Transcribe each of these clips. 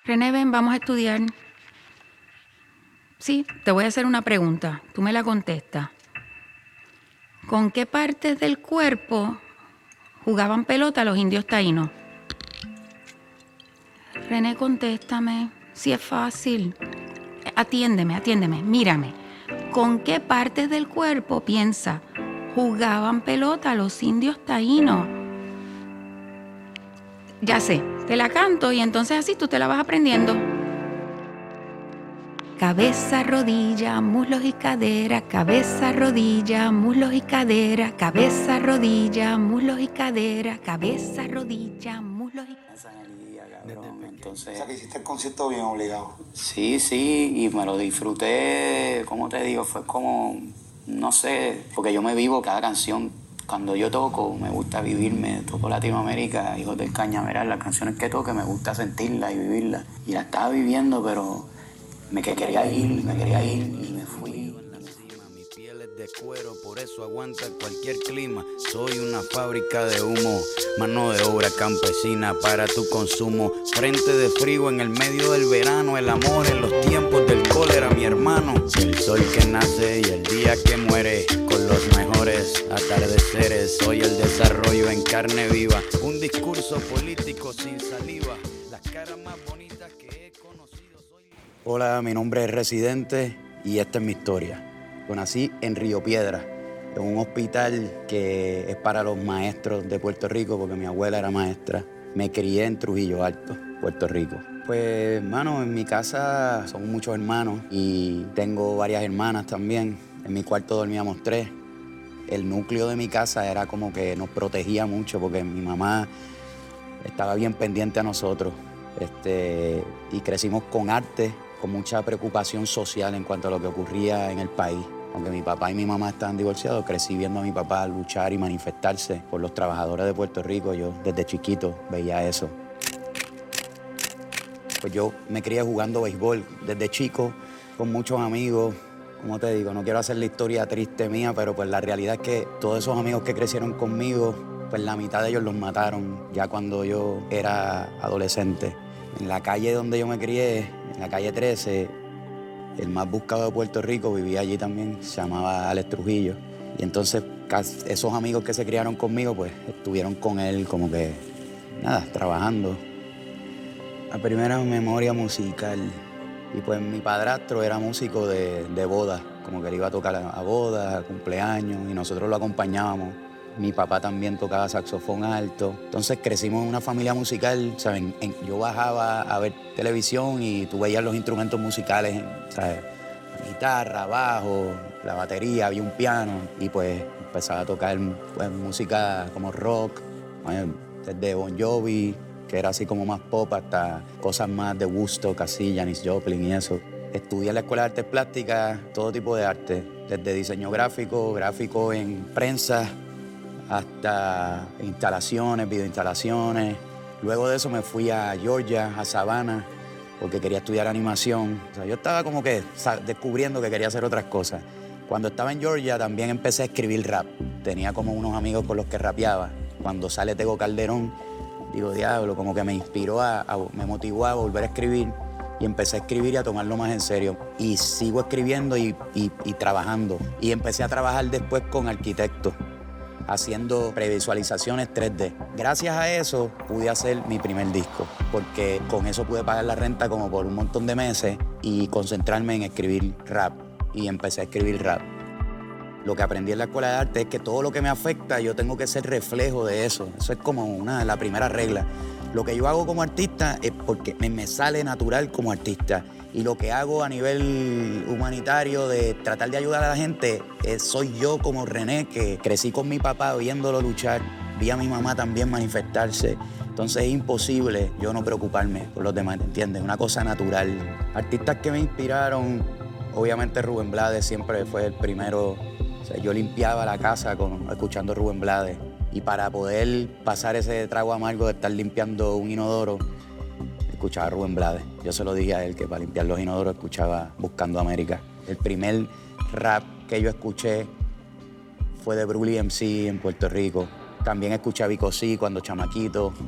René, ven, vamos a estudiar. Sí, te voy a hacer una pregunta. Tú me la contestas. ¿Con qué partes del cuerpo jugaban pelota los indios taínos? René, contéstame. Si es fácil. Atiéndeme, mírame. ¿Con qué partes del cuerpo, piensa, jugaban pelota los indios taínos? Ya sé, te la canto y entonces así tú te la vas aprendiendo. Cabeza, rodilla, muslos y cadera, cabeza, rodilla, muslos y cadera, cabeza, rodilla, muslos y cadera, cabeza, rodilla, muslos y cadera. Esa energía, cabrón. Entonces, O sea, que hiciste el concierto bien obligado. sí, y me lo disfruté, ¿cómo te digo? Fue como, no sé, porque yo me vivo cada canción. Cuando yo toco, me gusta vivirme, toco Latinoamérica, Hijos del Cañaveral, las canciones que toque me gusta sentirlas y vivirlas. Y la estaba viviendo, pero me quería ir y me fui. Mi piel es de cuero, por eso aguanta cualquier clima. Soy una fábrica de humo, mano de obra campesina para tu consumo. Frente de frío en el medio del verano, el amor en los tiempos del cólera, mi hermano. El sol que nace y el día que muere, con los mejores atardeceres. Soy el desarrollo en carne viva, un discurso político sin saliva. Las caras más bonitas que he conocido soy... Hola, mi nombre es Residente y esta es mi historia. Yo nací en Río Piedra, en un hospital que es para los maestros de Puerto Rico, porque mi abuela era maestra. Me crié en Trujillo Alto, Puerto Rico. Pues, hermano, en mi casa somos muchos hermanos y tengo varias hermanas también. En mi cuarto dormíamos 3. El núcleo de mi casa era como que nos protegía mucho porque mi mamá estaba bien pendiente a nosotros. Y crecimos con arte, con mucha preocupación social en cuanto a lo que ocurría en el país. Aunque mi papá y mi mamá estaban divorciados, crecí viendo a mi papá luchar y manifestarse por los trabajadores de Puerto Rico. Yo desde chiquito veía eso. Pues yo me crié jugando béisbol desde chico, con muchos amigos. Como te digo, no quiero hacer la historia triste mía, pero pues la realidad es que todos esos amigos que crecieron conmigo, pues la mitad de ellos los mataron ya cuando yo era adolescente. En la calle donde yo me crié, en la calle 13, el más buscado de Puerto Rico vivía allí también, se llamaba Alex Trujillo. Y entonces esos amigos que se criaron conmigo, pues estuvieron con él como que, nada, trabajando. La primera memoria musical. Y pues mi padrastro era músico de bodas, como que él iba a tocar a bodas, a cumpleaños, y nosotros lo acompañábamos. Mi papá también tocaba saxofón alto. Entonces crecimos en una familia musical, ¿saben? Yo bajaba a ver televisión y tú veías los instrumentos musicales, ¿sabes? La guitarra, bajo, la batería, había un piano. Y pues empezaba a tocar pues, música como rock, desde Bon Jovi, que era así como más pop, hasta cosas más de Woodstock, así, Janis Joplin y eso. Estudié en la Escuela de Artes Plásticas, todo tipo de arte, desde diseño gráfico en prensa, hasta instalaciones, videoinstalaciones. Luego de eso me fui a Georgia, a Savannah, porque quería estudiar animación. O sea, yo estaba como que descubriendo que quería hacer otras cosas. Cuando estaba en Georgia también empecé a escribir rap. Tenía como unos amigos con los que rapeaba. Cuando sale Tego Calderón, digo, diablo, como que me inspiró, me motivó a volver a escribir. Y empecé a escribir y a tomarlo más en serio. Y sigo escribiendo y trabajando. Y empecé a trabajar después con arquitectos, haciendo previsualizaciones 3D. Gracias a eso pude hacer mi primer disco, porque con eso pude pagar la renta como por un montón de meses y concentrarme en escribir rap. Y empecé a escribir rap. Lo que aprendí en la Escuela de Arte es que todo lo que me afecta yo tengo que ser reflejo de eso. Eso es como la primera regla. Lo que yo hago como artista es porque me sale natural como artista. Y lo que hago a nivel humanitario de tratar de ayudar a la gente, soy yo como René, que crecí con mi papá viéndolo luchar, vi a mi mamá también manifestarse. Entonces es imposible yo no preocuparme por los demás, ¿entiendes? Una cosa natural. Artistas que me inspiraron, obviamente Rubén Blades siempre fue el primero. O sea, yo limpiaba la casa escuchando Rubén Blades. Y para poder pasar ese trago amargo de estar limpiando un inodoro, escuchaba a Rubén Blades. Yo se lo dije a él que para limpiar los inodoros escuchaba Buscando América. El primer rap que yo escuché fue de Brully MC en Puerto Rico. También escuché a Vico C cuando chamaquito.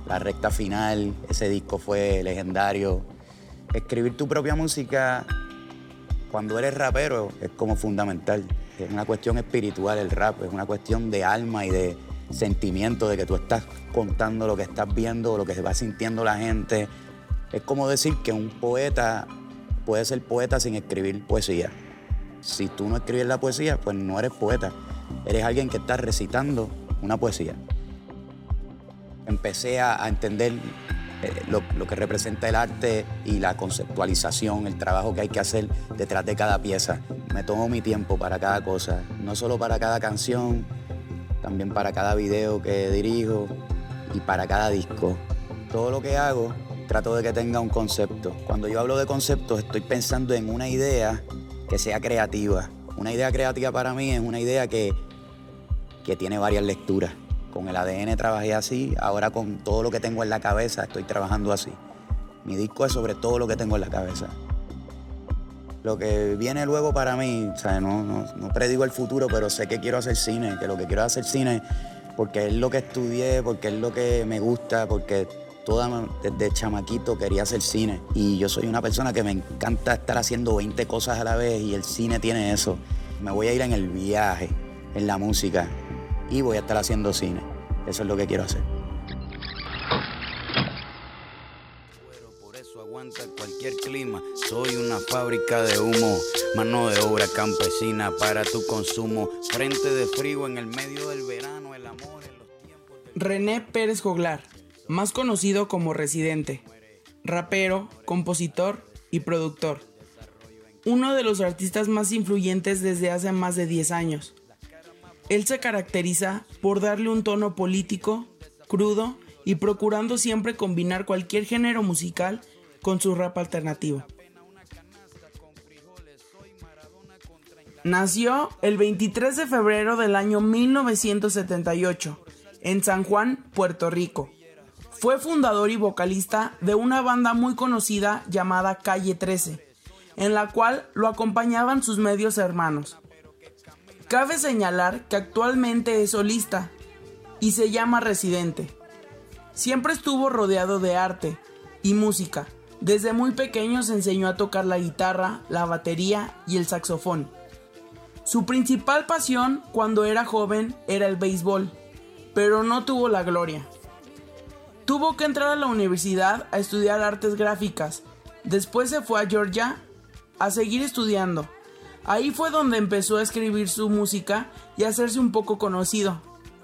la recta final, ese disco fue legendario. Escribir tu propia música cuando eres rapero es como fundamental. Es una cuestión espiritual el rap, es una cuestión de alma y de sentimiento, de que tú estás contando lo que estás viendo, lo que se va sintiendo la gente. Es como decir que un poeta puede ser poeta sin escribir poesía. Si tú no escribes la poesía, pues no eres poeta. Eres alguien que está recitando una poesía. Empecé a entender lo que representa el arte y la conceptualización, el trabajo que hay que hacer detrás de cada pieza. Me tomo mi tiempo para cada cosa, no solo para cada canción, también para cada video que dirijo y para cada disco. Todo lo que hago, trato de que tenga un concepto. Cuando yo hablo de conceptos, estoy pensando en una idea que sea creativa. Una idea creativa para mí es una idea que tiene varias lecturas. Con el ADN trabajé así, ahora con todo lo que tengo en la cabeza estoy trabajando así. Mi disco es sobre todo lo que tengo en la cabeza. Lo que viene luego para mí, o sea, no predigo el futuro, pero sé que quiero hacer cine, que lo que quiero es hacer cine porque es lo que estudié, porque es lo que me gusta, porque desde chamaquito quería hacer cine. Y yo soy una persona que me encanta estar haciendo 20 cosas a la vez y el cine tiene eso. Me voy a ir en el viaje, en la música, y voy a estar haciendo cine. Eso es lo que quiero hacer. Por eso aguanta cualquier clima. Soy una fábrica de humo, mano de obra campesina para tu consumo. Frente de frío en el medio del verano, el amor en los tiempos de... René Pérez Joglar, más conocido como Residente, rapero, compositor y productor. Uno de los artistas más influyentes desde hace más de 10 años. Él se caracteriza por darle un tono político, crudo y procurando siempre combinar cualquier género musical con su rap alternativo. Nació el 23 de febrero del año 1978 en San Juan, Puerto Rico. Fue fundador y vocalista de una banda muy conocida llamada Calle 13, en la cual lo acompañaban sus medios hermanos. Cabe señalar que actualmente es solista y se llama Residente. Siempre estuvo rodeado de arte y música. Desde muy pequeño se enseñó a tocar la guitarra, la batería y el saxofón. Su principal pasión cuando era joven era el béisbol, pero no tuvo la gloria. Tuvo que entrar a la universidad a estudiar artes gráficas. Después se fue a Georgia a seguir estudiando. Ahí fue donde empezó a escribir su música y a hacerse un poco conocido.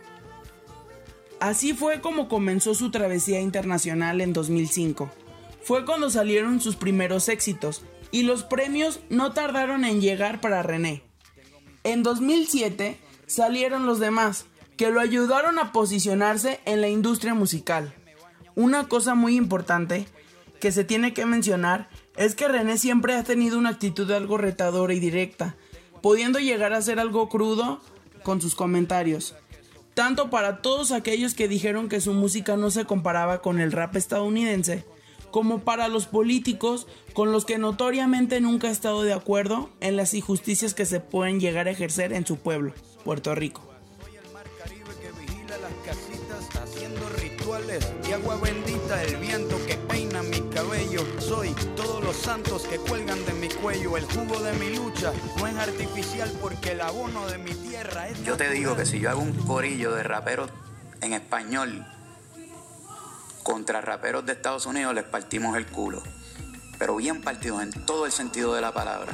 Así fue como comenzó su travesía internacional en 2005. Fue cuando salieron sus primeros éxitos y los premios no tardaron en llegar para René. En 2007 salieron los demás, que lo ayudaron a posicionarse en la industria musical. Una cosa muy importante que se tiene que mencionar es que René siempre ha tenido una actitud algo retadora y directa, pudiendo llegar a ser algo crudo con sus comentarios. Tanto para todos aquellos que dijeron que su música no se comparaba con el rap estadounidense, como para los políticos con los que notoriamente nunca ha estado de acuerdo en las injusticias que se pueden llegar a ejercer en su pueblo, Puerto Rico. Soy el mar Caribe que vigila las casitas haciendo rituales y agua bendita, el viento que peina mi cabello. Soy todos los santos que cuelgan de mi cuello. El jugo de mi lucha no es artificial porque el abono de mi tierra es... Yo te digo que si yo hago un corillo de raperos en español contra raperos de Estados Unidos, les partimos el culo. Pero bien partidos en todo el sentido de la palabra.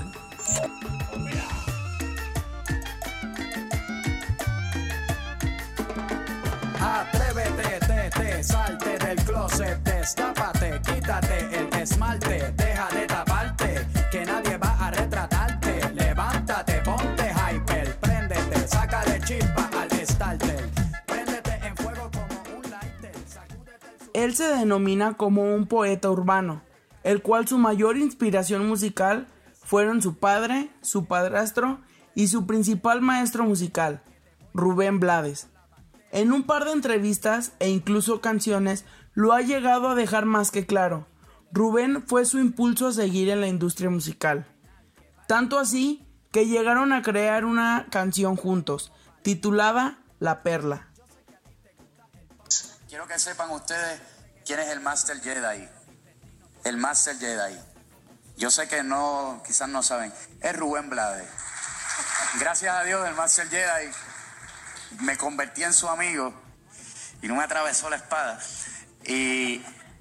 Atrévete, salte del closet, destápate, quítate el esmalte, deja de taparte, que nadie va a retratarte. Levántate, ponte hyper, préndete, sácale chispa al starter, préndete en fuego como un lighter, sacúdete el... Él se denomina como un poeta urbano, el cual su mayor inspiración musical fueron su padre, su padrastro y su principal maestro musical, Rubén Blades. En un par de entrevistas e incluso canciones lo ha llegado a dejar más que claro. Rubén fue su impulso a seguir en la industria musical. Tanto así que llegaron a crear una canción juntos, titulada La Perla. Quiero que sepan ustedes quién es el Master Jedi. El Master Jedi. Yo sé que no, quizás no saben. Es Rubén Blades. Gracias a Dios, el Master Jedi, me convertí en su amigo y no me atravesó la espada. Y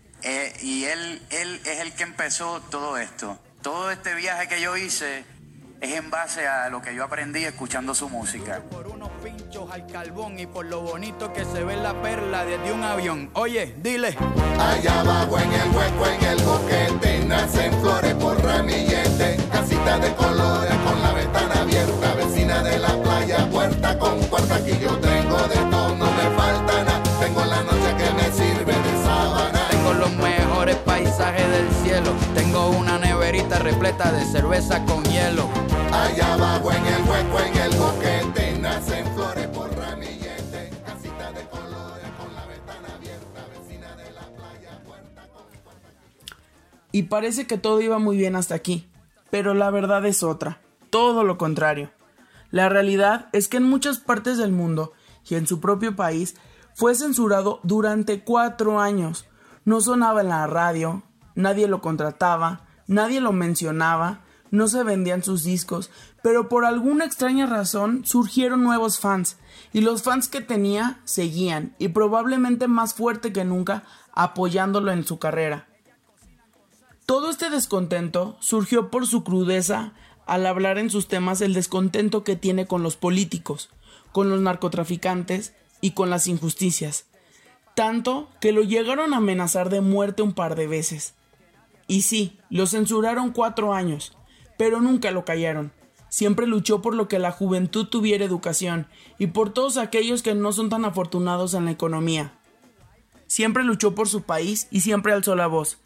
él es el que empezó todo esto. Todo este viaje que yo hice es en base a lo que yo aprendí escuchando su música. Por unos pinchos al carbón y por lo bonito que se ve la perla desde un avión. Oye, dile. Allá abajo en el hueco, en el boquete, nacen flores por ramillete, casita de colores con la ventana abierta, vecina de la playa, puerta con puerta, aquí yo tengo de todo, no me falta nada, tengo la noche que me sirve de sábana. Tengo los mejores paisajes del cielo, tengo una neverita repleta de cerveza con hielo. Allá abajo en el hueco, en el boquete, nacen flores por ramillete, casita de colores con la ventana abierta, vecina de la playa, puerta con puerta. Y parece que todo iba muy bien hasta aquí, pero la verdad es otra, todo lo contrario. La realidad es que en muchas partes del mundo y en su propio país fue censurado durante 4 años. No sonaba en la radio, nadie lo contrataba, nadie lo mencionaba, no se vendían sus discos, pero por alguna extraña razón surgieron nuevos fans, y los fans que tenía seguían, y probablemente más fuerte que nunca, apoyándolo en su carrera. Todo este descontento surgió por su crudeza al hablar en sus temas el descontento que tiene con los políticos, con los narcotraficantes y con las injusticias, tanto que lo llegaron a amenazar de muerte un par de veces. Y sí, lo censuraron 4 años, pero nunca lo callaron. Siempre luchó por lo que la juventud tuviera educación y por todos aquellos que no son tan afortunados en la economía. Siempre luchó por su país y siempre alzó la voz.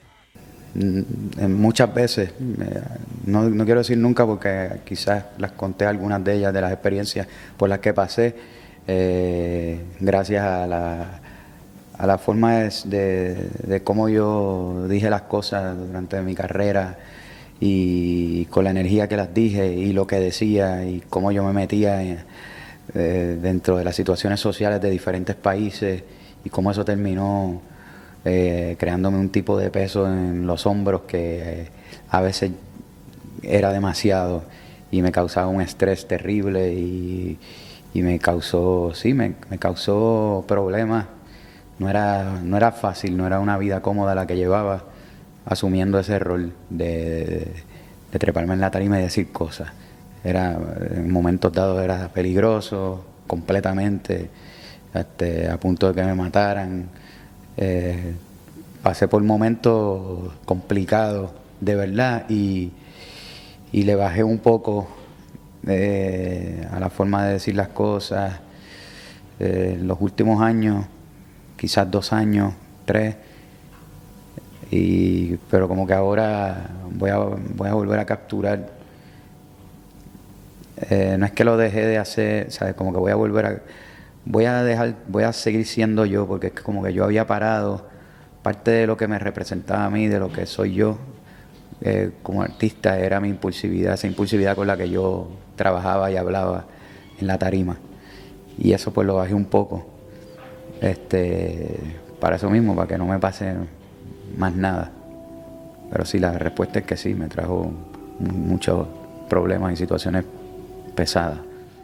Muchas veces, no quiero decir nunca porque quizás las conté algunas de ellas, de las experiencias por las que pasé, gracias a la forma de cómo yo dije las cosas durante mi carrera y con la energía que las dije y lo que decía y cómo yo me metía dentro de las situaciones sociales de diferentes países y cómo eso terminó creándome un tipo de peso en los hombros que a veces era demasiado y me causaba un estrés terrible y me causó problemas. No era fácil, no era una vida cómoda la que llevaba asumiendo ese rol de treparme en la tarima y decir cosas. En momentos dados era peligroso completamente, a punto de que me mataran. Pasé por momentos complicados de verdad y le bajé un poco a la forma de decir las cosas. En los últimos años, quizás 2 años, 3, pero como que ahora voy a volver a capturar. No es que lo dejé de hacer, ¿sabes? Como que voy a seguir siendo yo, porque es como que yo había parado. Parte de lo que me representaba a mí, de lo que soy yo como artista, era mi impulsividad, esa impulsividad con la que yo trabajaba y hablaba en la tarima. Y eso pues lo bajé un poco, para eso mismo, para que no me pase más nada. Pero sí, la respuesta es que sí, me trajo muchos problemas y situaciones pesadas.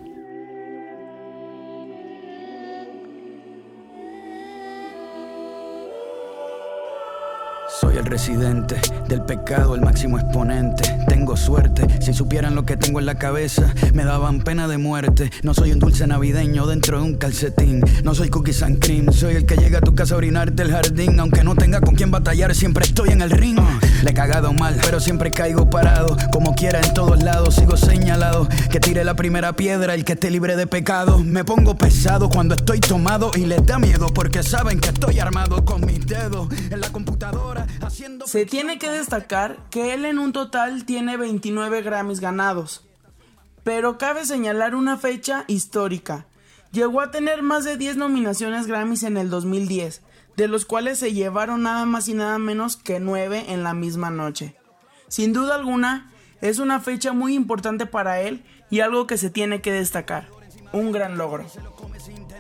Soy el residente del pecado, el máximo exponente. Tengo suerte, si supieran lo que tengo en la cabeza, me daban pena de muerte. No soy un dulce navideño dentro de un calcetín. No soy cookies and cream, soy el que llega a tu casa a orinarte el jardín. Aunque no tenga con quién batallar, siempre estoy en el ring. Le he cagado mal, pero siempre caigo parado. Como quiera en todos lados, sigo señalado. Que tire la primera piedra el que esté libre de pecado. Me pongo pesado cuando estoy tomado y les da miedo porque saben que estoy armado con mis dedos en la computadora. Se tiene que destacar que él en un total tiene 29 Grammys ganados. Pero cabe señalar una fecha histórica. Llegó a tener más de 10 nominaciones Grammys en el 2010, de los cuales se llevaron nada más y nada menos que 9 en la misma noche. Sin duda alguna, es una fecha muy importante para él y algo que se tiene que destacar. Un gran logro.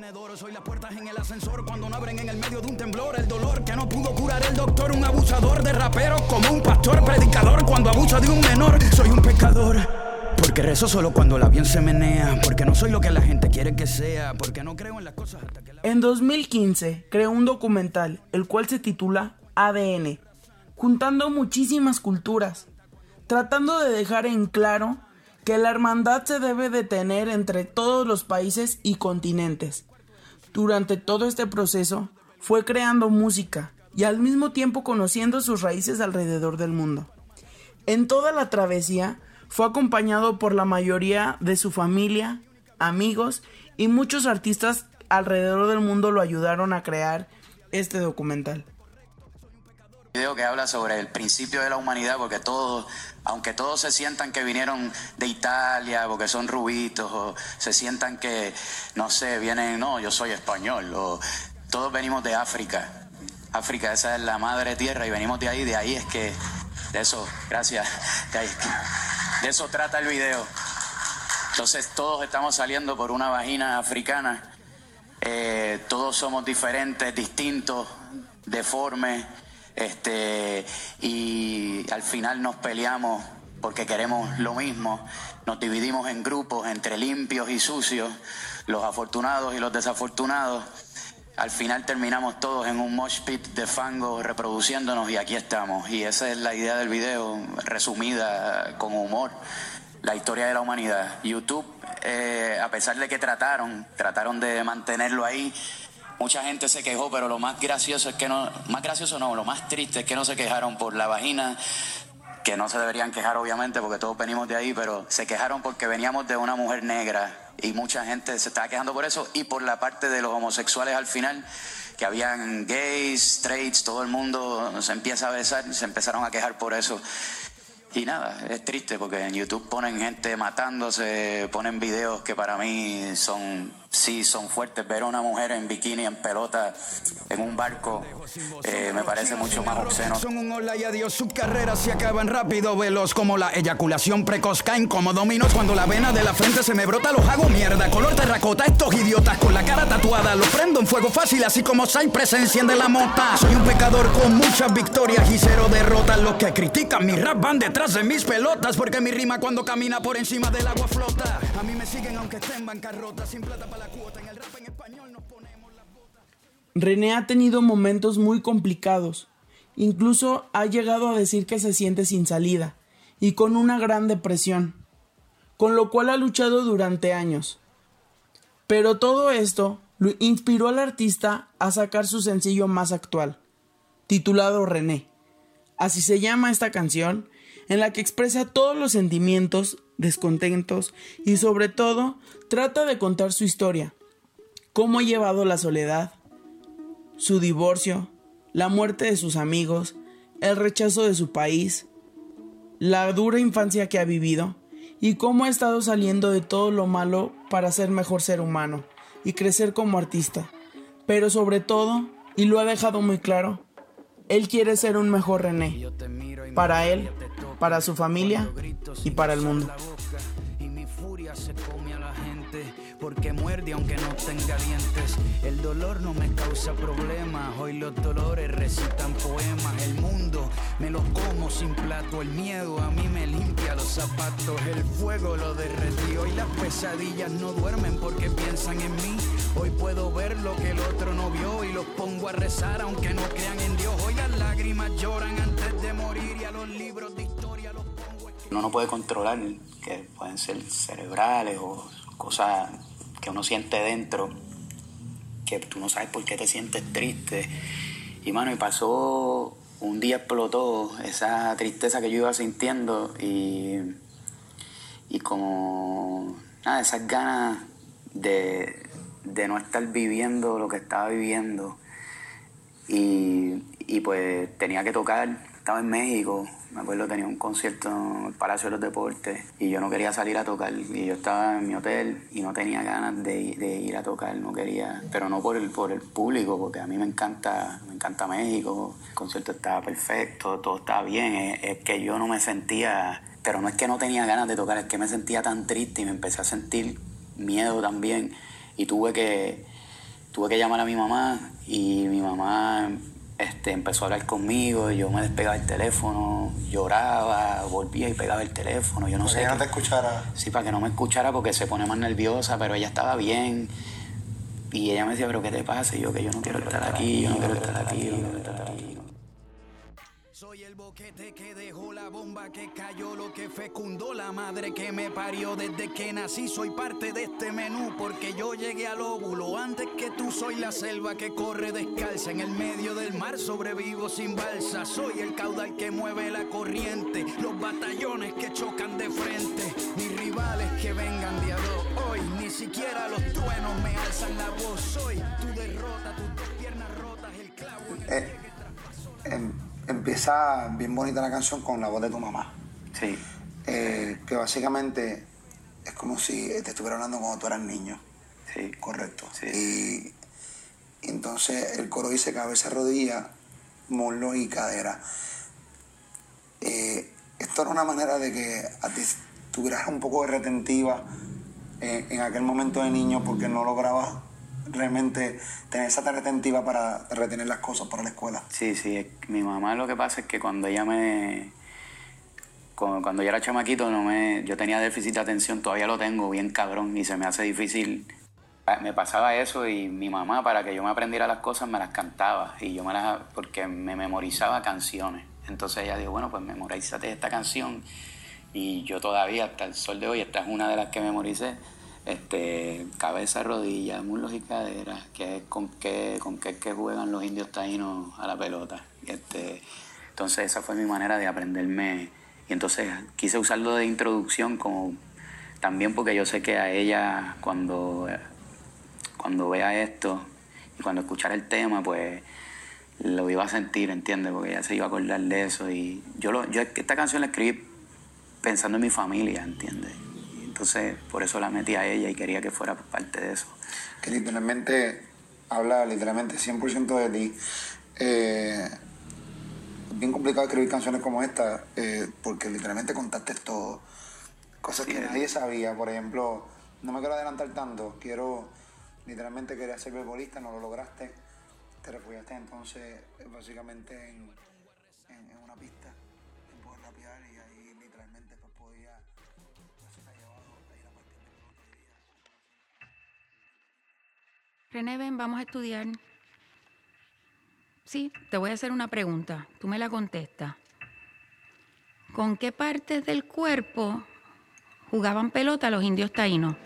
tenedor, soy las puertas en el ascensor cuando no abren en el medio de un temblor, el dolor que no pudo curar el doctor, un abusador de raperos como un pastor predicador cuando abusa de un menor, soy un pecador. Porque rezo solo cuando el avión se menea, porque no soy lo que la gente quiere que sea, porque no creo en las cosas hasta que la... En 2015 creó un documental, el cual se titula ADN, juntando muchísimas culturas, tratando de dejar en claro que la hermandad se debe de tener entre todos los países y continentes. Durante todo este proceso fue creando música y al mismo tiempo conociendo sus raíces alrededor del mundo. En toda la travesía fue acompañado por la mayoría de su familia, amigos y muchos artistas alrededor del mundo lo ayudaron a crear este documental. Un video que habla sobre el principio de la humanidad, porque todos, aunque todos se sientan que vinieron de Italia porque son rubitos, o se sientan que, no sé, vienen, no, yo soy español, o todos venimos de África. África, esa es la madre tierra y venimos de ahí es que, de eso, gracias, de eso trata el video. Entonces todos estamos saliendo por una vagina africana, todos somos diferentes, distintos, deformes, y al final nos peleamos porque queremos lo mismo, nos dividimos en grupos entre limpios y sucios, los afortunados y los desafortunados. Al final terminamos todos en un mosh pit de fango reproduciéndonos y aquí estamos. Y esa es la idea del video, resumida con humor, la historia de la humanidad. YouTube, a pesar de que trataron de mantenerlo ahí, mucha gente se quejó, pero lo más gracioso es que lo más triste es que no se quejaron por la vagina, que no se deberían quejar obviamente porque todos venimos de ahí, pero se quejaron porque veníamos de una mujer negra y mucha gente se estaba quejando por eso, y por la parte de los homosexuales al final, que habían gays, straights, todo el mundo se empieza a besar, se empezaron a quejar por eso. Y nada, es triste porque en YouTube ponen gente matándose, ponen videos que para mí son fuertes. Ver a una mujer en bikini, en pelota, en un barco, me parece mucho más obsceno. Son un hola y adiós, sus carreras se acaban rápido, veloz como la eyaculación precoz, caen como dominos cuando la vena de la frente se me brota, los hago mierda, color terracota, estos idiotas con la cara tatuada, los prendo en fuego fácil, así como Cypress enciende la mota. Soy un pecador con muchas victorias y cero derrotas, los que critican mi rap van detrás de mis pelotas, porque mi rima cuando camina por encima del agua flota. A mí me siguen aunque esté en bancarrota, sin plata para la cuota, en el rap en español nos ponemos las botas. René ha tenido momentos muy complicados, incluso ha llegado a decir que se siente sin salida y con una gran depresión, con lo cual ha luchado durante años. Pero todo esto lo inspiró al artista a sacar su sencillo más actual, titulado René. Así se llama esta canción, en la que expresa todos los sentimientos, descontentos y sobre todo trata de contar su historia, cómo ha llevado la soledad, su divorcio, la muerte de sus amigos, el rechazo de su país, la dura infancia que ha vivido y cómo ha estado saliendo de todo lo malo para ser mejor ser humano y crecer como artista. Pero sobre todo, y lo ha dejado muy claro, él quiere ser un mejor René, para él, para su familia y para el mundo. Y mi furia se come a la gente porque muerde aunque no tenga dientes. El dolor no me causa problemas, hoy los dolores recitan poemas. El mundo me lo como sin plato, el miedo a mí me limpia los zapatos. El fuego lo derretió y las pesadillas no duermen porque piensan en mí. Hoy puedo ver lo que el otro no vio y los pongo a rezar aunque no crean en Dios. Hoy las lágrimas lloran antes de morir y a los libros de historia los pongo. Uno no puede controlar, que pueden ser cerebrales o cosas que uno siente dentro, que tú no sabes por qué te sientes triste. Y mano, y pasó, un día explotó esa tristeza que yo iba sintiendo y como nada, esas ganas de no estar viviendo lo que estaba viviendo. Y pues tenía que tocar, estaba en México, me acuerdo, tenía un concierto en el Palacio de los Deportes y yo no quería salir a tocar y yo estaba en mi hotel y no tenía ganas de ir a tocar, no quería, pero no por el público, porque a mí me encanta México, el concierto estaba perfecto, todo estaba bien, es que yo no me sentía, pero no es que no tenía ganas de tocar, es que me sentía tan triste y me empecé a sentir miedo también y tuve que tuve que llamar a mi mamá y mi mamá empezó a hablar conmigo y yo me despegaba el teléfono, lloraba, volvía y pegaba el teléfono, yo no sé. ¿Para que no te escuchara? Sí, para que no me escuchara porque se pone más nerviosa, pero ella estaba bien. Y ella me decía, ¿pero qué te pasa? Y yo, que yo no quiero estar aquí, yo no quiero estar aquí, yo no quiero estar aquí. Soy el boquete que dejó la bomba que cayó, lo que fecundó la madre que me parió. Desde que nací soy parte de este menú, porque yo llegué al óvulo antes que tú. Soy la selva que corre descalza en el medio del mar, sobrevivo sin balsa. Soy el caudal que mueve la corriente, los batallones que chocan de frente. Mis rivales que vengan de a dos hoy, ni siquiera los truenos me alzan la voz. Soy tu derrota, tus dos piernas rotas, el clavo. Empieza bien bonita la canción con la voz de tu mamá. Sí. Que básicamente es como si te estuviera hablando cuando tú eras niño. Sí. Correcto. Sí. Y entonces el coro dice cabeza, rodilla, muslo y cadera. Esto era una manera de que a ti tuvieras un poco de retentiva en aquel momento de niño, porque no lograbas realmente tener esa retentiva para retener las cosas para la escuela. Sí. Mi mamá, lo que pasa es que cuando ella cuando yo era chamaquito, yo tenía déficit de atención, todavía lo tengo bien cabrón y se me hace difícil. Me pasaba eso y mi mamá, para que yo me aprendiera las cosas, me las cantaba y porque me memorizaba canciones. Entonces ella dijo, bueno, pues memorízate esta canción. Y yo todavía, hasta el sol de hoy, esta es una de las que memoricé. Cabeza, rodillas, muslos y caderas, que es con qué juegan los indios taínos a la pelota. Entonces esa fue mi manera de aprenderme. Y entonces quise usarlo de introducción como también porque yo sé que a ella cuando vea esto y cuando escuchara el tema, pues lo iba a sentir, ¿entiendes? Porque ella se iba a acordar de eso. Y yo esta canción la escribí pensando en mi familia, ¿entiendes? Entonces, por eso la metí a ella y quería que fuera parte de eso. Que literalmente habla 100% de ti. Es bien complicado escribir canciones como esta, porque literalmente contaste todo. Cosas que nadie sabía. Por ejemplo, no me quiero adelantar tanto. Literalmente quería ser beisbolista, no lo lograste. Te refugiaste entonces básicamente en una pista, en poder rapear, y ahí literalmente pues podía... René, ven, vamos a estudiar. Sí, te voy a hacer una pregunta. Tú me la contestas. ¿Con qué partes del cuerpo jugaban pelota los indios taínos?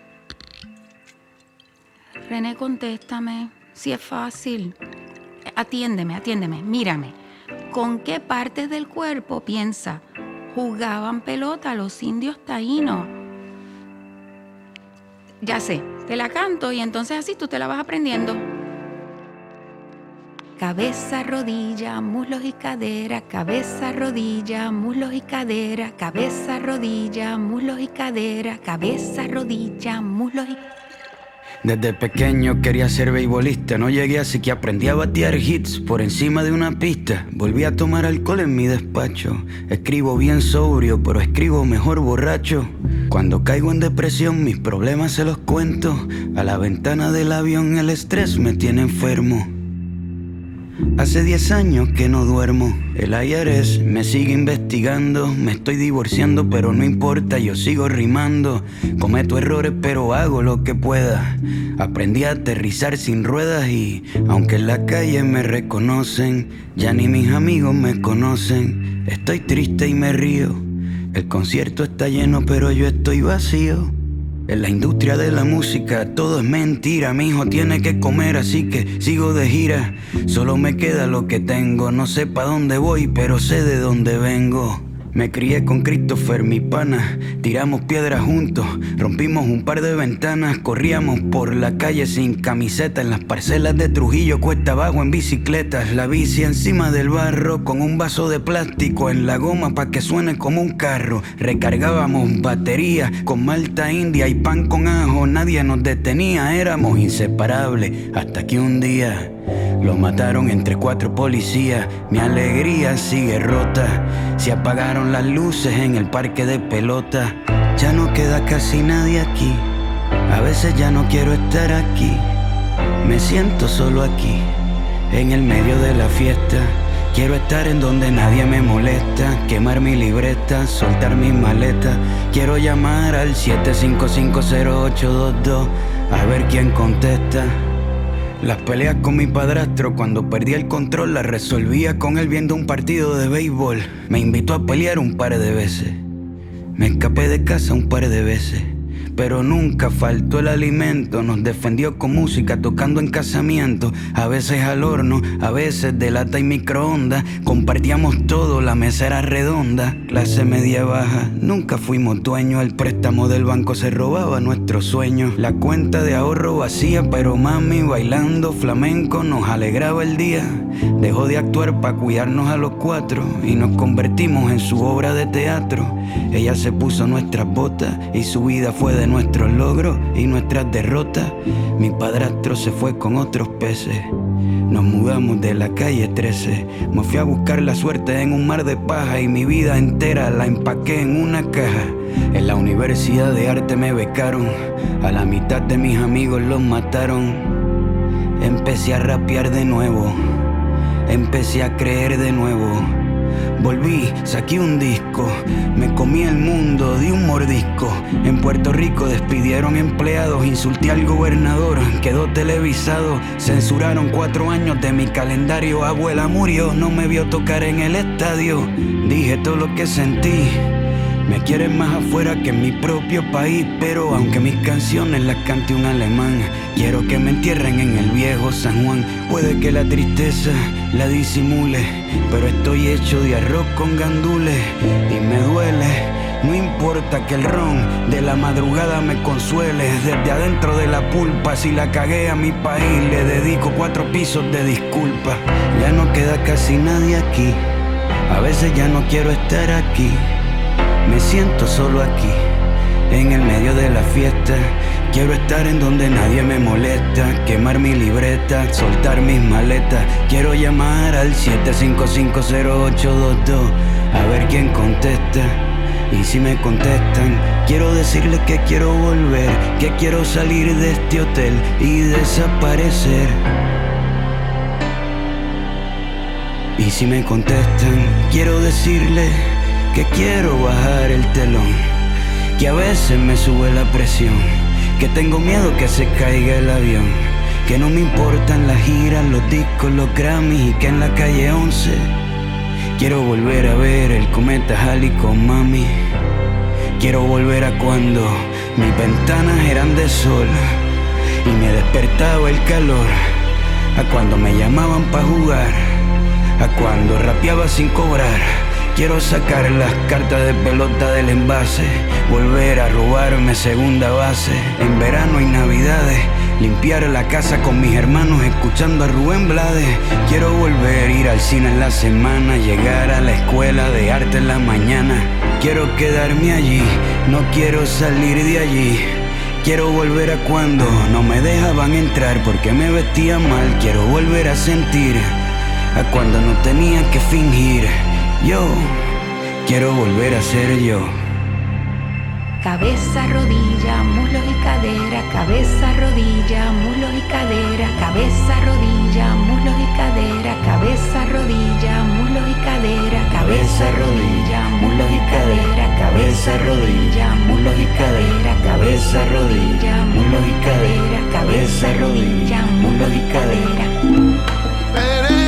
René, contéstame. Si es fácil. Atiéndeme, mírame. ¿Con qué partes del cuerpo, piensa, jugaban pelota los indios taínos? Ya sé, te la canto y entonces así tú te la vas aprendiendo. Cabeza, rodilla, muslos y cadera, cabeza, rodilla, muslos y cadera, cabeza, rodilla, muslos y cadera, cabeza, rodilla, muslos y... Desde pequeño quería ser beisbolista, no llegué así que aprendí a batear hits por encima de una pista. Volví a tomar alcohol en mi despacho, escribo bien sobrio, pero escribo mejor borracho. Cuando caigo en depresión mis problemas se los cuento, a la ventana del avión el estrés me tiene enfermo. Hace 10 años que no duermo, el IRS me sigue investigando. Me estoy divorciando pero no importa, yo sigo rimando. Cometo errores pero hago lo que pueda. Aprendí a aterrizar sin ruedas y aunque en la calle me reconocen, ya ni mis amigos me conocen. Estoy triste y me río, el concierto está lleno pero yo estoy vacío. En la industria de la música todo es mentira. Mi hijo tiene que comer así que sigo de gira. Solo me queda lo que tengo. No sé pa' dónde voy pero sé de dónde vengo. Me crié con Christopher, mi pana. Tiramos piedras juntos, rompimos un par de ventanas. Corríamos por la calle sin camiseta. En las parcelas de Trujillo cuesta abajo en bicicletas. La bici encima del barro con un vaso de plástico en la goma pa' que suene como un carro. Recargábamos baterías con malta india y pan con ajo. Nadie nos detenía, éramos inseparables. Hasta que un día lo mataron entre 4 policías. Mi alegría sigue rota. Se apagaron las luces en el parque de pelota. Ya no queda casi nadie aquí. A veces ya no quiero estar aquí. Me siento solo aquí, en el medio de la fiesta. Quiero estar en donde nadie me molesta, quemar mi libreta, soltar mis maletas. Quiero llamar al 7550822 a ver quién contesta. Las peleas con mi padrastro, cuando perdía el control, las resolvía con él viendo un partido de béisbol. Me invitó a pelear un par de veces. Me escapé de casa un par de veces, pero nunca faltó el alimento. Nos defendió con música, tocando en casamientos, a veces al horno, a veces de lata y microondas. Compartíamos todo, la mesa era redonda. Clase media baja, nunca fuimos dueños. El préstamo del banco se robaba nuestros sueños. La cuenta de ahorro vacía, pero mami bailando flamenco nos alegraba el día. Dejó de actuar para cuidarnos a los cuatro y nos convertimos en su obra de teatro. Ella se puso nuestras botas y su vida fue de nuestros logros y nuestras derrotas. Mi padrastro se fue con otros peces. Nos mudamos de la calle 13. Me fui a buscar la suerte en un mar de paja y mi vida entera la empaqué en una caja. En la Universidad de Arte me becaron. A la mitad de mis amigos los mataron. Empecé a rapear de nuevo. Empecé a creer de nuevo. Volví, saqué un disco, me comí el mundo de un mordisco. En Puerto Rico despidieron empleados, insulté al gobernador, quedó televisado. Censuraron 4 años de mi calendario. Abuela murió, no me vio tocar en el estadio. Dije todo lo que sentí. Me quieren más afuera que en mi propio país, pero aunque mis canciones las cante un alemán, quiero que me entierren en el viejo San Juan. Puede que la tristeza la disimule, pero estoy hecho de arroz con gandules y me duele. No importa que el ron de la madrugada me consuele. Desde adentro de la pulpa, si la cagué a mi país, le dedico 4 pisos de disculpa. Ya no queda casi nadie aquí, a veces ya no quiero estar aquí. Me siento solo aquí, en el medio de la fiesta. Quiero estar en donde nadie me molesta, quemar mi libreta, soltar mis maletas. Quiero llamar al 7550822 a ver quién contesta. Y si me contestan, quiero decirles que quiero volver, que quiero salir de este hotel y desaparecer. Y si me contestan, quiero decirles que quiero bajar el telón, que a veces me sube la presión, que tengo miedo que se caiga el avión, que no me importan las giras, los discos, los Grammys y que en la calle 11 quiero volver a ver el cometa Halley con mami. Quiero volver a cuando mis ventanas eran de sol y me despertaba el calor, a cuando me llamaban pa' jugar, a cuando rapeaba sin cobrar. Quiero sacar las cartas de pelota del envase, volver a robarme segunda base. En verano y navidades, limpiar la casa con mis hermanos escuchando a Rubén Blades. Quiero volver a ir al cine en la semana, llegar a la escuela de arte en la mañana. Quiero quedarme allí, no quiero salir de allí. Quiero volver a cuando no me dejaban entrar porque me vestía mal. Quiero volver a sentir a cuando no tenía que fingir. Yo quiero volver a ser yo. Cabeza, rodilla, muslos y cadera, cabeza, rodilla, muslos y cadera, cabeza, rodilla, muslos y cadera, cabeza, rodilla, muslos y cadera, cabeza, rodilla, muslos y cadera, cabeza, rodilla, muslos y cadera, cabeza, rodilla, muslos y cadera, cabeza, rodilla, muslos y cadera.